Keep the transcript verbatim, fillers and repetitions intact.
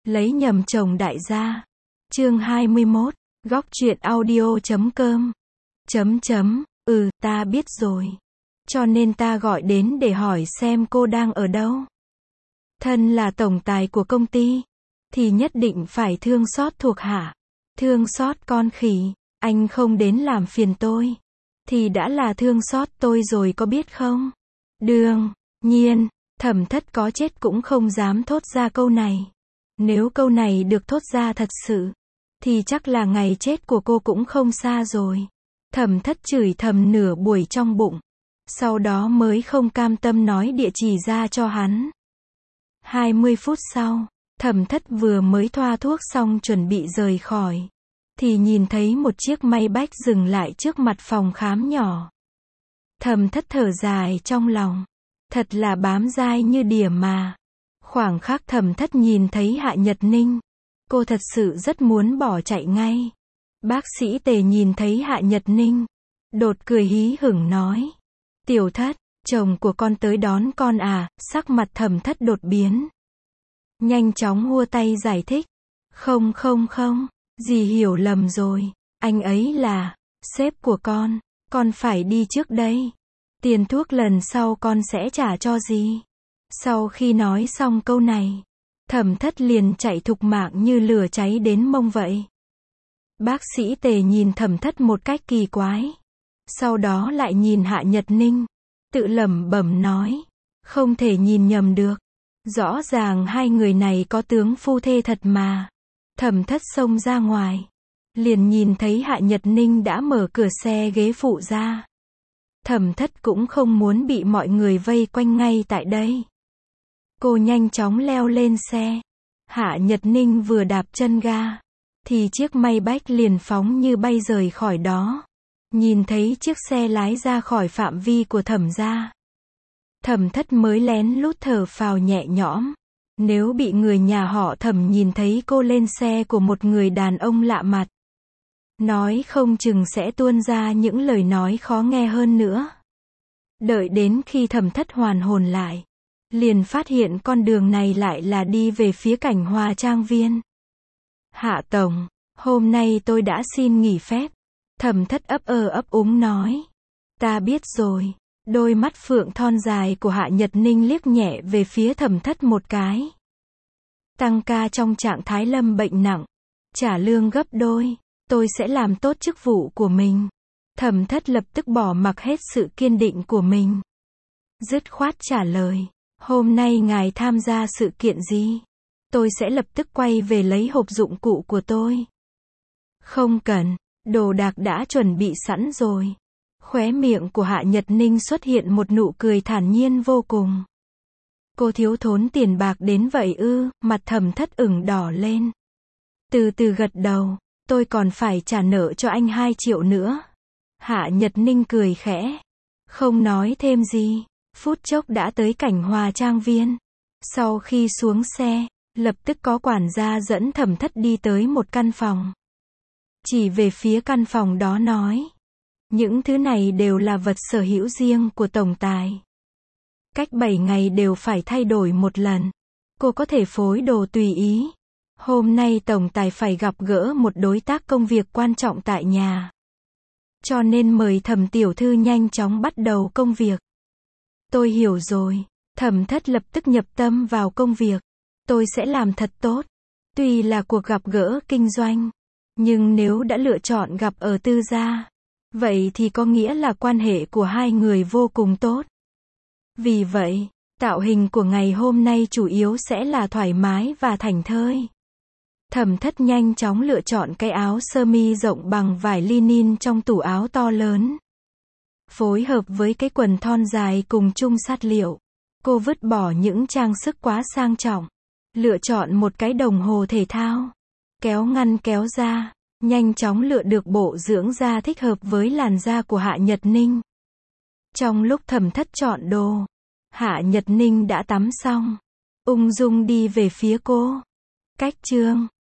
Lấy nhầm chồng đại gia. Chương hai mươi mốt, góc truyện audio chấm com. Chấm chấm, ừ, ta biết rồi. Cho nên ta gọi đến để hỏi xem cô đang ở đâu. Thân là tổng tài của công ty, thì nhất định phải thương xót thuộc hạ. Thương xót con khỉ, anh không đến làm phiền tôi, thì đã là thương xót tôi rồi có biết không? Đương nhiên, Thẩm Thất có chết cũng không dám thốt ra câu này. Nếu câu này được thốt ra thật sự, thì chắc là ngày chết của cô cũng không xa rồi. Thẩm Thất chửi thầm nửa buổi trong bụng, sau đó mới không cam tâm nói địa chỉ ra cho hắn. hai mươi phút sau, Thẩm Thất vừa mới thoa thuốc xong chuẩn bị rời khỏi, thì nhìn thấy một chiếc Maybach dừng lại trước mặt phòng khám nhỏ. Thẩm Thất thở dài trong lòng, thật là bám dai như đỉa mà. Khoảng khắc Thẩm Thất nhìn thấy Hạ Nhật Ninh, cô thật sự rất muốn bỏ chạy ngay. Bác sĩ Tề nhìn thấy Hạ Nhật Ninh, đột cười hí hửng nói: "Tiểu Thất, chồng của con tới đón con à?" Sắc mặt Thẩm Thất đột biến, nhanh chóng hua tay giải thích: "Không không không, dì hiểu lầm rồi, anh ấy là sếp của con, con phải đi trước đây. Tiền thuốc lần sau con sẽ trả cho dì." Sau khi nói xong câu này, Thẩm Thất liền chạy thục mạng như lửa cháy đến mông vậy. Bác sĩ Tề nhìn Thẩm Thất một cách kỳ quái, sau đó lại nhìn Hạ Nhật Ninh, tự lẩm bẩm nói: "Không thể nhìn nhầm được, rõ ràng hai người này có tướng phu thê thật mà." Thẩm Thất xông ra ngoài, liền nhìn thấy Hạ Nhật Ninh đã mở cửa xe ghế phụ ra. Thẩm Thất cũng không muốn bị mọi người vây quanh ngay tại đây. Cô nhanh chóng leo lên xe. Hạ Nhật Ninh vừa đạp chân ga, thì chiếc Maybach liền phóng như bay rời khỏi đó. Nhìn thấy chiếc xe lái ra khỏi phạm vi của Thẩm gia, Thẩm Thất mới lén lút thở phào nhẹ nhõm. Nếu bị người nhà họ Thẩm nhìn thấy cô lên xe của một người đàn ông lạ mặt, nói không chừng sẽ tuôn ra những lời nói khó nghe hơn nữa. Đợi đến khi Thẩm Thất hoàn hồn lại, liền phát hiện con đường này lại là đi về phía Cảnh Hòa Trang Viên. "Hạ tổng, hôm nay tôi đã xin nghỉ phép." Thẩm Thất ấp ơ ấp úng nói. "Ta biết rồi." Đôi mắt phượng thon dài của Hạ Nhật Ninh liếc nhẹ về phía Thẩm Thất một cái. "Tăng ca trong trạng thái lâm bệnh nặng, trả lương gấp đôi, tôi sẽ làm tốt chức vụ của mình." Thẩm Thất lập tức bỏ mặc hết sự kiên định của mình, dứt khoát trả lời: "Hôm nay ngài tham gia sự kiện gì? Tôi sẽ lập tức quay về lấy hộp dụng cụ của tôi." "Không cần, đồ đạc đã chuẩn bị sẵn rồi." Khóe miệng của Hạ Nhật Ninh xuất hiện một nụ cười thản nhiên vô cùng. "Cô thiếu thốn tiền bạc đến vậy ư?" Mặt Thẩm Thất ửng đỏ lên. Từ từ gật đầu: "Tôi còn phải trả nợ cho anh hai triệu nữa." Hạ Nhật Ninh cười khẽ, không nói thêm gì. Phút chốc đã tới Cảnh Hòa Trang Viên. Sau khi xuống xe, lập tức có quản gia dẫn Thẩm Thất đi tới một căn phòng. Chỉ về phía căn phòng đó nói: "Những thứ này đều là vật sở hữu riêng của tổng tài. Cách bảy ngày đều phải thay đổi một lần. Cô có thể phối đồ tùy ý. Hôm nay tổng tài phải gặp gỡ một đối tác công việc quan trọng tại nhà, cho nên mời Thẩm tiểu thư nhanh chóng bắt đầu công việc." "Tôi hiểu rồi." Thẩm Thất lập tức nhập tâm vào công việc. "Tôi sẽ làm thật tốt. Tuy là cuộc gặp gỡ kinh doanh, nhưng nếu đã lựa chọn gặp ở tư gia, vậy thì có nghĩa là quan hệ của hai người vô cùng tốt. Vì vậy, tạo hình của ngày hôm nay chủ yếu sẽ là thoải mái và thảnh thơi." Thẩm Thất nhanh chóng lựa chọn cái áo sơ mi rộng bằng vải linin trong tủ áo to lớn, phối hợp với cái quần thon dài cùng chung sát liệu. Cô vứt bỏ những trang sức quá sang trọng, lựa chọn một cái đồng hồ thể thao, kéo ngăn kéo ra, nhanh chóng lựa được bộ dưỡng da thích hợp với làn da của Hạ Nhật Ninh. Trong lúc Thẩm Thất chọn đồ, Hạ Nhật Ninh đã tắm xong, ung dung đi về phía cô. "Cách chương